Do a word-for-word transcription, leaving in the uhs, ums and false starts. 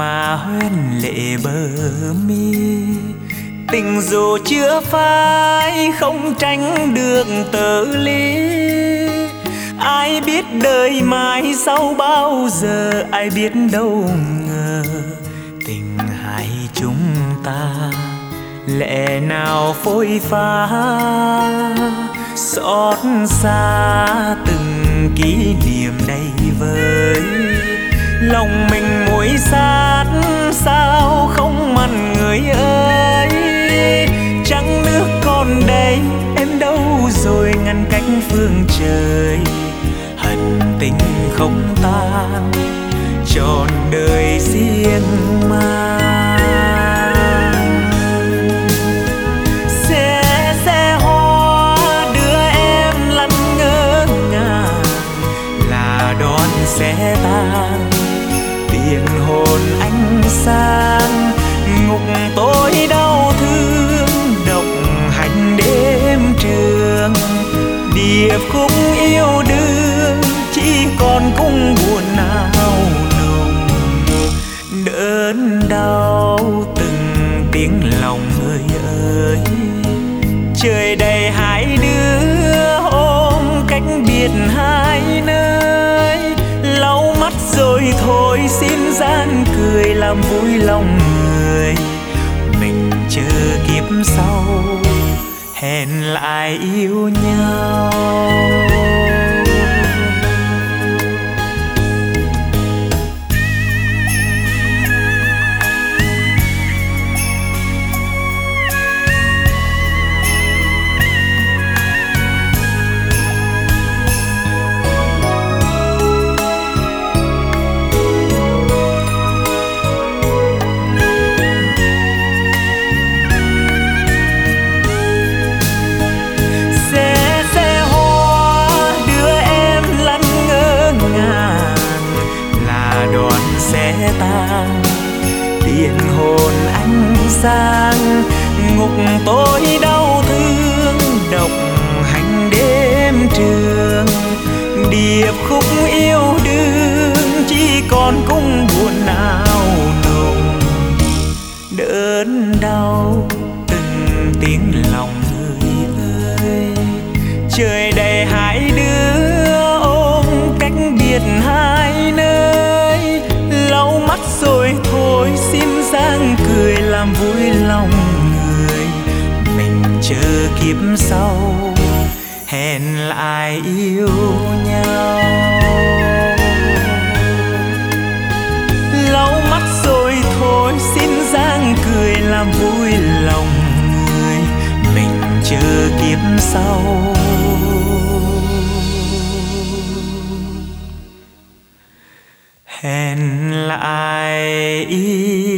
mà hoen lệ bờ mi. Tình dù chưa phai không tránh được tơ lý. Ai biết đời mai sau bao giờ, ai biết đâu ngờ tình hai chúng ta lẽ nào phôi pha. Xót xa từng kỷ niệm đầy vơi, lòng mình muối sát sao không mặn người ơi. Trăng nước còn đây em đâu rồi ngăn cách phương trời. Hận tình không tan trọn đời riêng mang. Xe xe hoa đưa em lăn ngơ ngàng là đón xe tan. Tiền hồn anh sang ngục tối đau thương độc hành đêm trường. Điệp khúc yêu đương chỉ còn cung buồn nào nồng. Đớn đau từng tiếng lòng người ơi. Trời đầy hai đứa ôm cách biệt hai nơi. Lau mắt rồi thôi xin gian cười làm vui lòng người. Mình chờ kiếp sau hẹn lại yêu nhau. Tiền hồn anh sang ngục tối đau thương độc hành đêm trường. Điệp khúc yêu đương chỉ còn cung buồn nào nồng. Đớn đau từng tiếng lòng người ơi. Trời đầy hai đứa ôm cách biệt hai nơi. Lau mắt rồi thôi xin giang cười làm vui lòng người. Mình chờ kiếp sau hẹn lại yêu nhau. Lau mắt rồi thôi xin giang cười làm vui lòng người. Mình chờ kiếp sau hẹn lại yêu